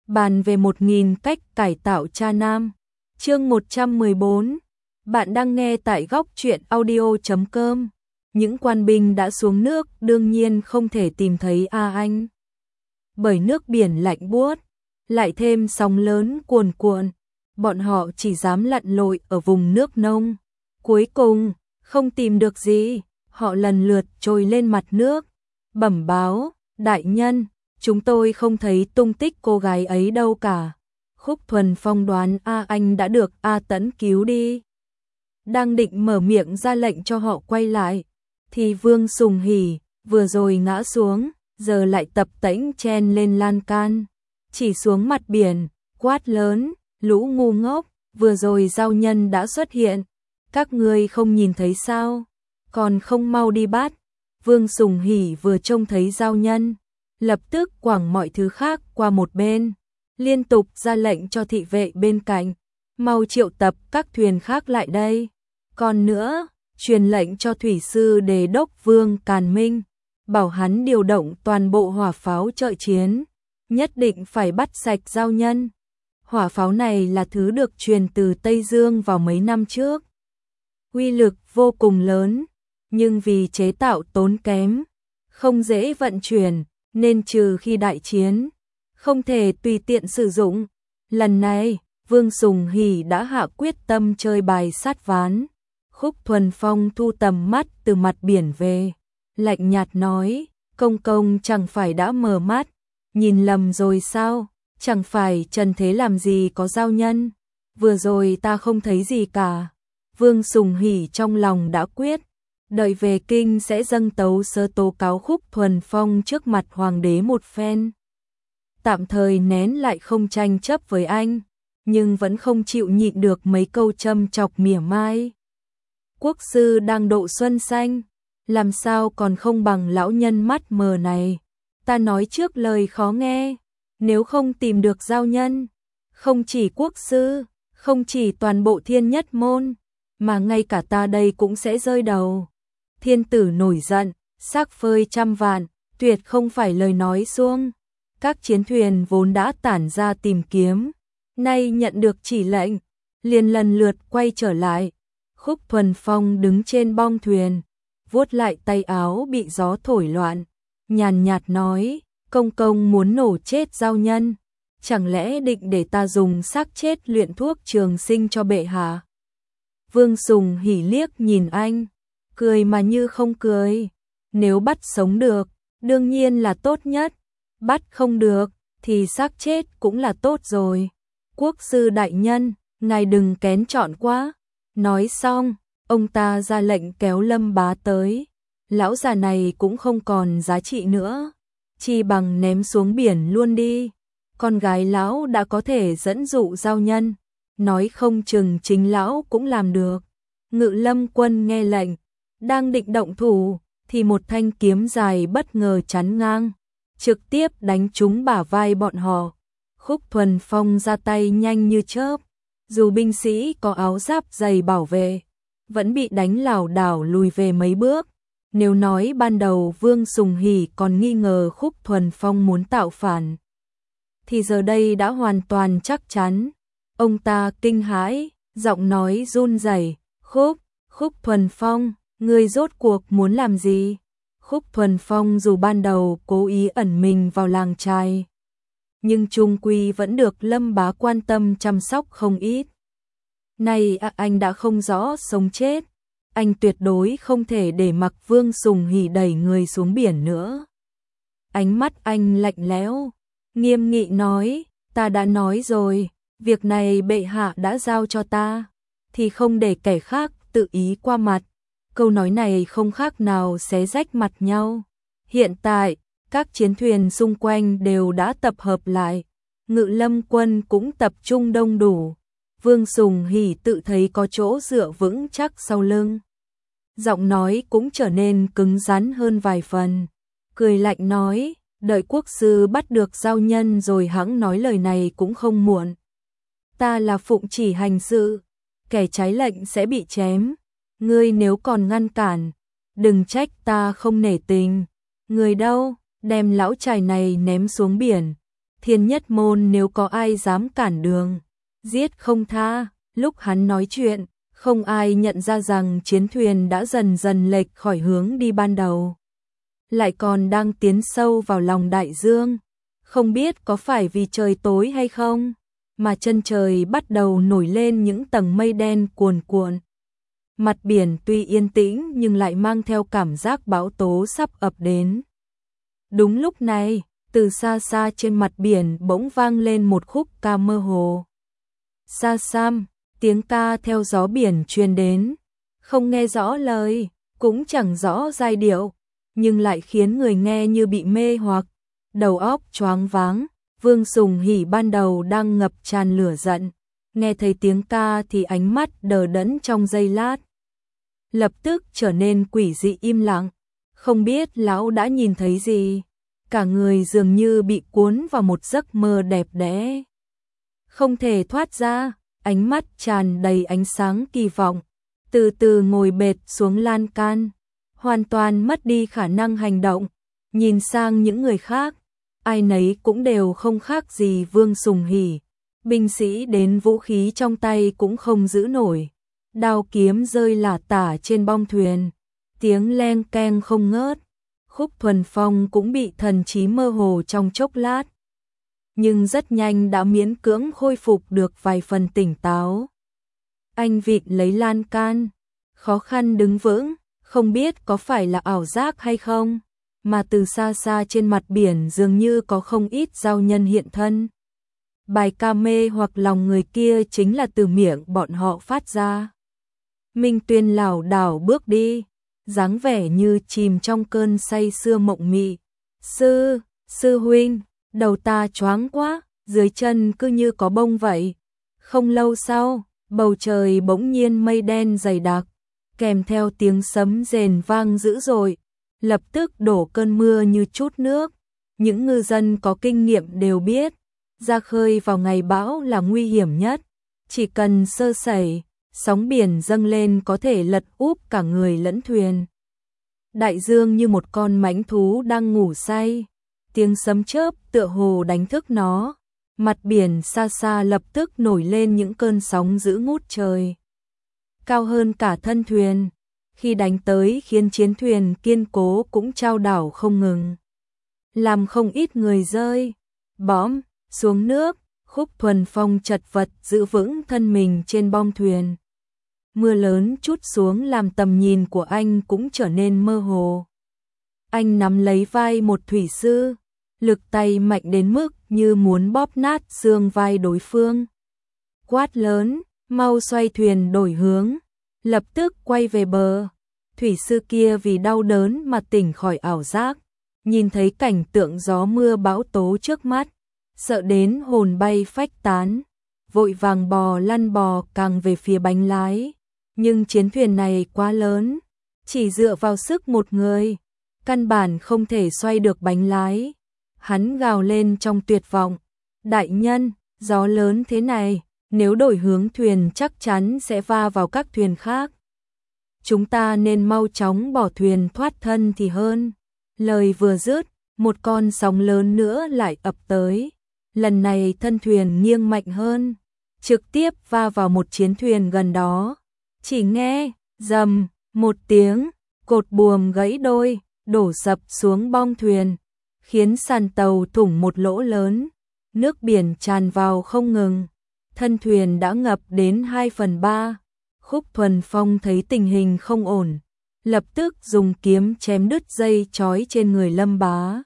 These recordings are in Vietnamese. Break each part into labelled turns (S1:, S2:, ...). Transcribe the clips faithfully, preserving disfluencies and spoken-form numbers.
S1: bàn về một nghìn cách cải tạo cha nam. Chương một trăm mười bốn. Bạn đang nghe tại góc truyện audio chấm com. Những quan binh đã xuống nước đương nhiên không thể tìm thấy A Anh. Bởi nước biển lạnh buốt, lại thêm sóng lớn cuồn cuộn, bọn họ chỉ dám lặn lội ở vùng nước nông. Cuối cùng, không tìm được gì, họ lần lượt trồi lên mặt nước, bẩm báo, đại nhân, chúng tôi không thấy tung tích cô gái ấy đâu cả. Khúc Thuần Phong đoán A Anh đã được A Tẫn cứu đi. Đang định mở miệng ra lệnh cho họ quay lại, thì Vương Sùng Hỉ vừa rồi ngã xuống, giờ lại tập tễnh chen lên lan can, chỉ xuống mặt biển, quát lớn, lũ ngu ngốc, vừa rồi giao nhân đã xuất hiện, các ngươi không nhìn thấy sao, còn không mau đi bắt. Vương Sùng Hỉ vừa trông thấy giao nhân, lập tức quẳng mọi thứ khác qua một bên, liên tục ra lệnh cho thị vệ bên cạnh, mau triệu tập các thuyền khác lại đây. Còn nữa, truyền lệnh cho thủy sư Đề đốc Vương Càn Minh, bảo hắn điều động toàn bộ hỏa pháo trợ chiến, nhất định phải bắt sạch giao nhân. Hỏa pháo này là thứ được truyền từ Tây Dương vào mấy năm trước. Uy lực vô cùng lớn, nhưng vì chế tạo tốn kém, không dễ vận chuyển, nên trừ khi đại chiến, không thể tùy tiện sử dụng. Lần này, Vương Sùng Hỉ đã hạ quyết tâm chơi bài sát ván. Khúc Thuần Phong thu tầm mắt từ mặt biển về, lạnh nhạt nói, công công chẳng phải đã mờ mắt, nhìn lầm rồi sao, chẳng phải trần thế làm gì có giao nhân, vừa rồi ta không thấy gì cả. Vương Sùng Hỉ trong lòng đã quyết, đợi về kinh sẽ dâng tấu sớ tố cáo Khúc Thuần Phong trước mặt hoàng đế một phen. Tạm thời nén lại không tranh chấp với anh, nhưng vẫn không chịu nhịn được mấy câu châm chọc mỉa mai. Quốc sư đang độ xuân xanh, làm sao còn không bằng lão nhân mắt mờ này. Ta nói trước lời khó nghe, nếu không tìm được giao nhân, không chỉ quốc sư, không chỉ toàn bộ Thiên Nhất Môn, mà ngay cả ta đây cũng sẽ rơi đầu. Thiên tử nổi giận, xác phơi trăm vạn, tuyệt không phải lời nói suông. Các chiến thuyền vốn đã tản ra tìm kiếm, nay nhận được chỉ lệnh, liền lần lượt quay trở lại. Khúc Thuần Phong đứng trên bong thuyền, vuốt lại tay áo bị gió thổi loạn, nhàn nhạt nói, công công muốn nổ chết giao nhân, chẳng lẽ định để ta dùng xác chết luyện thuốc trường sinh cho bệ hạ? Vương Sùng Hỉ liếc nhìn anh, cười mà như không cười, nếu bắt sống được, đương nhiên là tốt nhất, bắt không được, thì xác chết cũng là tốt rồi. Quốc sư đại nhân, ngài đừng kén chọn quá. Nói xong, ông ta ra lệnh kéo Lâm Bá tới. Lão già này cũng không còn giá trị nữa, chi bằng ném xuống biển luôn đi. Con gái lão đã có thể dẫn dụ giao nhân, nói không chừng chính lão cũng làm được. Ngự Lâm Quân nghe lệnh, đang định động thủ, thì một thanh kiếm dài bất ngờ chắn ngang, trực tiếp đánh trúng bả vai bọn họ. Khúc Thuần Phong ra tay nhanh như chớp, dù binh sĩ có áo giáp dày bảo vệ, vẫn bị đánh lảo đảo lùi về mấy bước. Nếu nói ban đầu Vương Sùng Hỉ còn nghi ngờ Khúc Thuần Phong muốn tạo phản, thì giờ đây đã hoàn toàn chắc chắn. Ông ta kinh hãi, giọng nói run rẩy, Khúc, Khúc Thuần Phong, ngươi rốt cuộc muốn làm gì? Khúc Thuần Phong dù ban đầu cố ý ẩn mình vào làng trai, nhưng chung quy vẫn được Lâm Bá quan tâm chăm sóc không ít. Nay anh đã không rõ sống chết, anh tuyệt đối không thể để mặc Vương Sùng Hỉ đẩy người xuống biển nữa. Ánh mắt anh lạnh lẽo, nghiêm nghị nói, ta đã nói rồi, việc này bệ hạ đã giao cho ta, thì không để kẻ khác tự ý qua mặt. Câu nói này không khác nào xé rách mặt nhau. Hiện tại, các chiến thuyền xung quanh đều đã tập hợp lại, Ngự Lâm Quân cũng tập trung đông đủ. Vương Sùng Hỉ tự thấy có chỗ dựa vững chắc sau lưng, giọng nói cũng trở nên cứng rắn hơn vài phần, cười lạnh nói, đợi quốc sư bắt được giao nhân rồi hẵng nói lời này cũng không muộn. Ta là phụng chỉ hành sự, kẻ trái lệnh sẽ bị chém, ngươi nếu còn ngăn cản, đừng trách ta không nể tình. Người đâu, đem lão chài này ném xuống biển, Thiên Nhất Môn nếu có ai dám cản đường, giết không tha. Lúc hắn nói chuyện, không ai nhận ra rằng chiến thuyền đã dần dần lệch khỏi hướng đi ban đầu, lại còn đang tiến sâu vào lòng đại dương. Không biết có phải vì trời tối hay không, mà chân trời bắt đầu nổi lên những tầng mây đen cuồn cuộn. Mặt biển tuy yên tĩnh nhưng lại mang theo cảm giác bão tố sắp ập đến. Đúng lúc này, từ xa xa trên mặt biển bỗng vang lên một khúc ca mơ hồ. Xa xăm, tiếng ca theo gió biển truyền đến, không nghe rõ lời, cũng chẳng rõ giai điệu, nhưng lại khiến người nghe như bị mê hoặc, đầu óc choáng váng. Vương Sùng Hỉ ban đầu đang ngập tràn lửa giận, nghe thấy tiếng ca thì ánh mắt đờ đẫn trong giây lát, lập tức trở nên quỷ dị im lặng, không biết lão đã nhìn thấy gì, cả người dường như bị cuốn vào một giấc mơ đẹp đẽ, không thể thoát ra. Ánh mắt tràn đầy ánh sáng kỳ vọng, từ từ ngồi bệt xuống lan can, hoàn toàn mất đi khả năng hành động, nhìn sang những người khác, ai nấy cũng đều không khác gì Vương Sùng Hỉ, binh sĩ đến vũ khí trong tay cũng không giữ nổi, đao kiếm rơi lả tả trên bong thuyền, tiếng leng keng không ngớt. Khúc Thuần Phong cũng bị thần trí mơ hồ trong chốc lát, nhưng rất nhanh đã miễn cưỡng khôi phục được vài phần tỉnh táo. Anh vịn lấy lan can, khó khăn đứng vững, không biết có phải là ảo giác hay không, mà từ xa xa trên mặt biển dường như có không ít giao nhân hiện thân. Bài ca mê hoặc lòng người kia chính là từ miệng bọn họ phát ra. Minh Tuyên lảo đảo bước đi, dáng vẻ như chìm trong cơn say sưa mộng mị. Sư, sư huynh, đầu ta choáng quá, dưới chân cứ như có bông vậy. Không lâu sau, bầu trời bỗng nhiên mây đen dày đặc, kèm theo tiếng sấm rền vang dữ dội, lập tức đổ cơn mưa như chút nước. Những ngư dân có kinh nghiệm đều biết, ra khơi vào ngày bão là nguy hiểm nhất, chỉ cần sơ sẩy, sóng biển dâng lên có thể lật úp cả người lẫn thuyền. Đại dương như một con mãnh thú đang ngủ say, tiếng sấm chớp tựa hồ đánh thức nó, mặt biển xa xa lập tức nổi lên những cơn sóng dữ ngút trời, cao hơn cả thân thuyền, khi đánh tới khiến chiến thuyền kiên cố cũng chao đảo không ngừng, làm không ít người rơi bõm xuống nước. Khúc Thuần Phong chật vật giữ vững thân mình trên bong thuyền. Mưa lớn trút xuống làm tầm nhìn của anh cũng trở nên mơ hồ. Anh nắm lấy vai một thủy sư, lực tay mạnh đến mức như muốn bóp nát xương vai đối phương. Quát lớn, mau xoay thuyền đổi hướng, lập tức quay về bờ. Thủy sư kia vì đau đớn mà tỉnh khỏi ảo giác, nhìn thấy cảnh tượng gió mưa bão tố trước mắt, sợ đến hồn bay phách tán, vội vàng bò lăn bò càng về phía bánh lái. Nhưng chiến thuyền này quá lớn, chỉ dựa vào sức một người, căn bản không thể xoay được bánh lái. Hắn gào lên trong tuyệt vọng, đại nhân, gió lớn thế này, nếu đổi hướng thuyền chắc chắn sẽ va vào các thuyền khác. Chúng ta nên mau chóng bỏ thuyền thoát thân thì hơn. Lời vừa dứt, một con sóng lớn nữa lại ập tới. Lần này thân thuyền nghiêng mạnh hơn, trực tiếp va vào một chiến thuyền gần đó. Chỉ nghe, rầm, một tiếng, cột buồm gãy đôi, đổ sập xuống bong thuyền, khiến sàn tàu thủng một lỗ lớn, nước biển tràn vào không ngừng, thân thuyền đã ngập đến hai phần ba. Khúc Thuần Phong thấy tình hình không ổn, lập tức dùng kiếm chém đứt dây trói trên người Lâm Bá.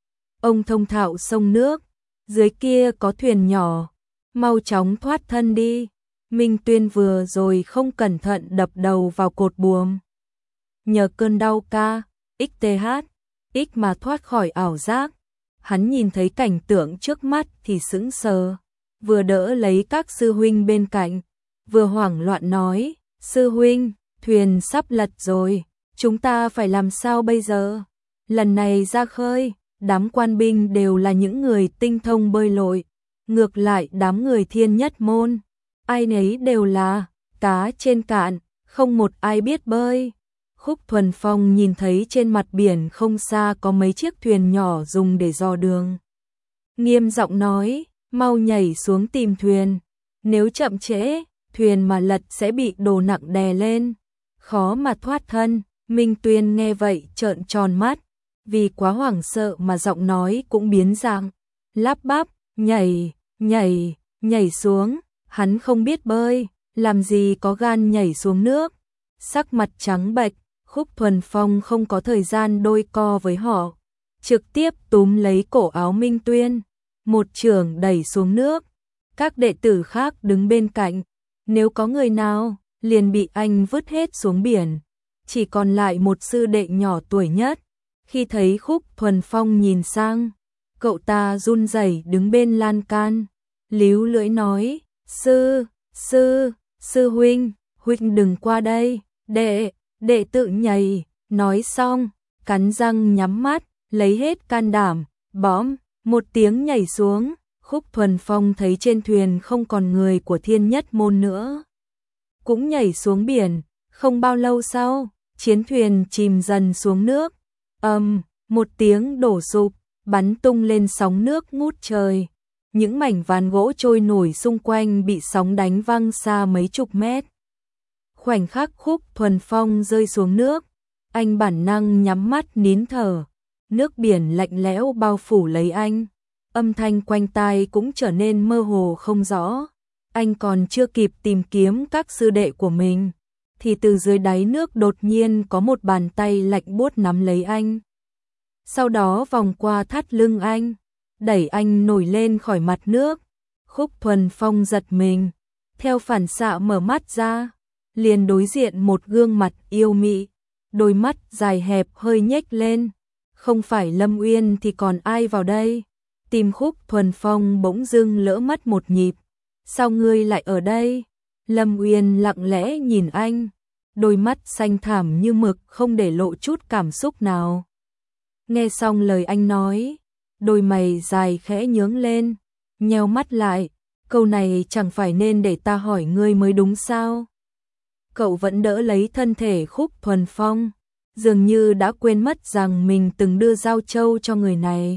S1: Ông thông thạo sông nước, dưới kia có thuyền nhỏ, mau chóng thoát thân đi. Minh Tuyên vừa rồi không cẩn thận đập đầu vào cột buồm. Nhờ cơn đau ca, ích tê hát, ích mà thoát khỏi ảo giác. Hắn nhìn thấy cảnh tượng trước mắt thì sững sờ, vừa đỡ lấy các sư huynh bên cạnh, vừa hoảng loạn nói, sư huynh, thuyền sắp lật rồi, chúng ta phải làm sao bây giờ? Lần này ra khơi, đám quan binh đều là những người tinh thông bơi lội, ngược lại đám người Thiên Nhất Môn, ai nấy đều là cá trên cạn, không một ai biết bơi. Khúc Thuần Phong nhìn thấy trên mặt biển không xa có mấy chiếc thuyền nhỏ dùng để dò đường. nghiêm giọng nói, mau nhảy xuống tìm thuyền. Nếu chậm trễ, thuyền mà lật sẽ bị đồ nặng đè lên, khó mà thoát thân. Minh Tuyên nghe vậy trợn tròn mắt, vì quá hoảng sợ mà giọng nói cũng biến dạng, lắp bắp, nhảy, nhảy, nhảy xuống. Hắn không biết bơi, làm gì có gan nhảy xuống nước. Sắc mặt trắng bệch, Khúc Thuần Phong không có thời gian đôi co với họ, trực tiếp túm lấy cổ áo Minh Tuyên, một chưởng đẩy xuống nước. Các đệ tử khác đứng bên cạnh, nếu có người nào, liền bị anh vứt hết xuống biển. Chỉ còn lại một sư đệ nhỏ tuổi nhất. Khi thấy Khúc Thuần Phong nhìn sang, cậu ta run rẩy đứng bên lan can, líu lưỡi nói, sư, sư, sư huynh, huynh đừng qua đây, đệ, đệ tự nhảy. Nói xong, cắn răng nhắm mắt, lấy hết can đảm, bõm, một tiếng nhảy xuống. Khúc Thuần Phong thấy trên thuyền không còn người của Thiên Nhất Môn nữa, cũng nhảy xuống biển. Không bao lâu sau, chiến thuyền chìm dần xuống nước. Ầm, um, một tiếng đổ sụp, bắn tung lên sóng nước ngút trời. Những mảnh ván gỗ trôi nổi xung quanh bị sóng đánh văng xa mấy chục mét. Khoảnh khắc Khúc Thuần Phong rơi xuống nước, anh bản năng nhắm mắt nín thở. Nước biển lạnh lẽo bao phủ lấy anh, âm thanh quanh tai cũng trở nên mơ hồ không rõ. Anh còn chưa kịp tìm kiếm các sư đệ của mình, thì từ dưới đáy nước đột nhiên có một bàn tay lạnh buốt nắm lấy anh. Sau đó vòng qua thắt lưng anh, đẩy anh nổi lên khỏi mặt nước. Khúc Thuần Phong giật mình, theo phản xạ mở mắt ra, liền đối diện một gương mặt yêu mị, đôi mắt dài hẹp hơi nhếch lên. Không phải Lâm Uyên thì còn ai vào đây? Tim Khúc Thuần Phong bỗng dưng lỡ mất một nhịp. Sao ngươi lại ở đây? Lâm Uyên lặng lẽ nhìn anh, đôi mắt xanh thẳm như mực không để lộ chút cảm xúc nào. Nghe xong lời anh nói, đôi mày dài khẽ nhướng lên, nheo mắt lại, câu này chẳng phải nên để ta hỏi ngươi mới đúng sao? Cậu vẫn đỡ lấy thân thể Khúc Thuần Phong, dường như đã quên mất rằng mình từng đưa Giao Châu cho người này.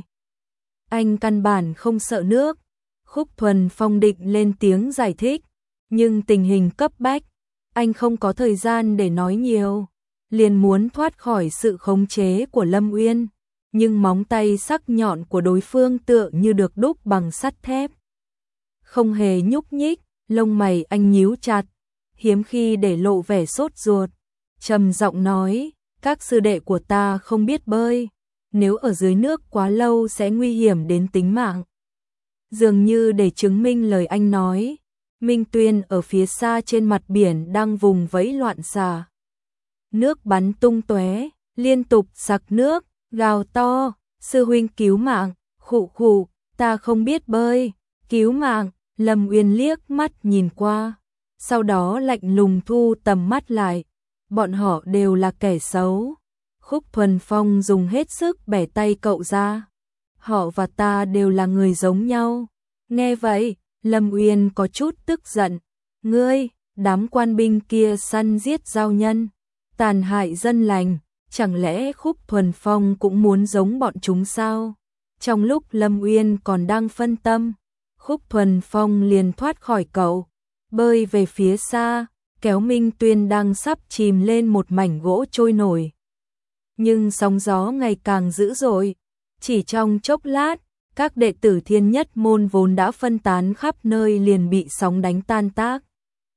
S1: Anh căn bản không sợ nước. Khúc Thuần Phong định lên tiếng giải thích, nhưng tình hình cấp bách, anh không có thời gian để nói nhiều, liền muốn thoát khỏi sự khống chế của Lâm Uyên, nhưng móng tay sắc nhọn của đối phương tựa như được đúc bằng sắt thép, không hề nhúc nhích. Lông mày anh nhíu chặt, hiếm khi để lộ vẻ sốt ruột, trầm giọng nói, các sư đệ của ta không biết bơi, nếu ở dưới nước quá lâu sẽ nguy hiểm đến tính mạng. Dường như để chứng minh lời anh nói, Minh Tuyên ở phía xa trên mặt biển đang vùng vẫy loạn xạ. Nước bắn tung tóe, liên tục sặc nước, gào to, sư huynh cứu mạng, khụ khụ, ta không biết bơi, cứu mạng. Lâm Uyên liếc mắt nhìn qua, sau đó lạnh lùng thu tầm mắt lại. Bọn họ đều là kẻ xấu. Khúc Thuần Phong dùng hết sức bẻ tay cậu ra. Họ và ta đều là người giống nhau. Nghe vậy, Lâm Uyên có chút tức giận. Ngươi, đám quan binh kia săn giết giao nhân, tàn hại dân lành, chẳng lẽ Khúc Thuần Phong cũng muốn giống bọn chúng sao? Trong lúc Lâm Uyên còn đang phân tâm, Khúc Thuần Phong liền thoát khỏi cậu, bơi về phía xa, kéo Minh Tuyên đang sắp chìm lên một mảnh gỗ trôi nổi. Nhưng sóng gió ngày càng dữ dội, chỉ trong chốc lát, các đệ tử Thiên Nhất Môn vốn đã phân tán khắp nơi liền bị sóng đánh tan tác.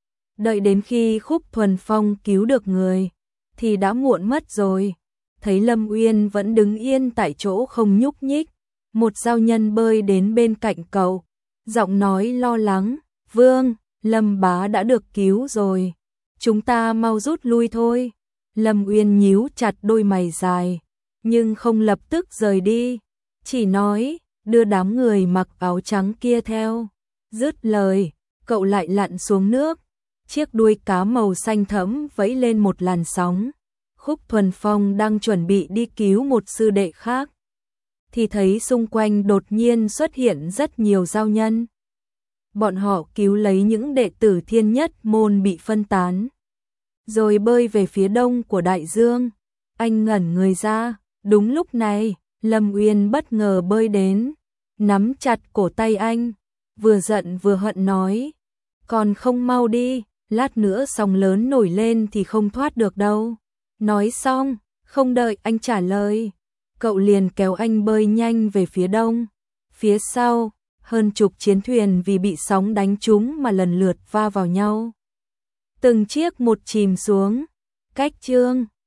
S1: Đợi đến khi Khúc Thuần Phong cứu được người, thì đã muộn mất rồi. Thấy Lâm Uyên vẫn đứng yên tại chỗ không nhúc nhích, một giao nhân bơi đến bên cạnh cậu, giọng nói lo lắng, Vương, Lâm bá đã được cứu rồi, chúng ta mau rút lui thôi. Lâm Uyên nhíu chặt đôi mày dài, nhưng không lập tức rời đi, chỉ nói, đưa đám người mặc áo trắng kia theo. Dứt lời, cậu lại lặn xuống nước, chiếc đuôi cá màu xanh thẫm vẫy lên một làn sóng. Khúc Thuần Phong đang chuẩn bị đi cứu một sư đệ khác, thì thấy xung quanh đột nhiên xuất hiện rất nhiều giao nhân. Bọn họ cứu lấy những đệ tử Thiên Nhất Môn bị phân tán, rồi bơi về phía đông của đại dương. Anh ngẩn người ra, đúng lúc này, Lâm Uyên bất ngờ bơi đến, nắm chặt cổ tay anh, vừa giận vừa hận nói, còn không mau đi, lát nữa sóng lớn nổi lên thì không thoát được đâu. Nói xong, không đợi anh trả lời, cậu liền kéo anh bơi nhanh về phía đông. Phía sau, hơn chục chiến thuyền vì bị sóng đánh trúng mà lần lượt va vào nhau. Từng chiếc một chìm xuống. Cách chương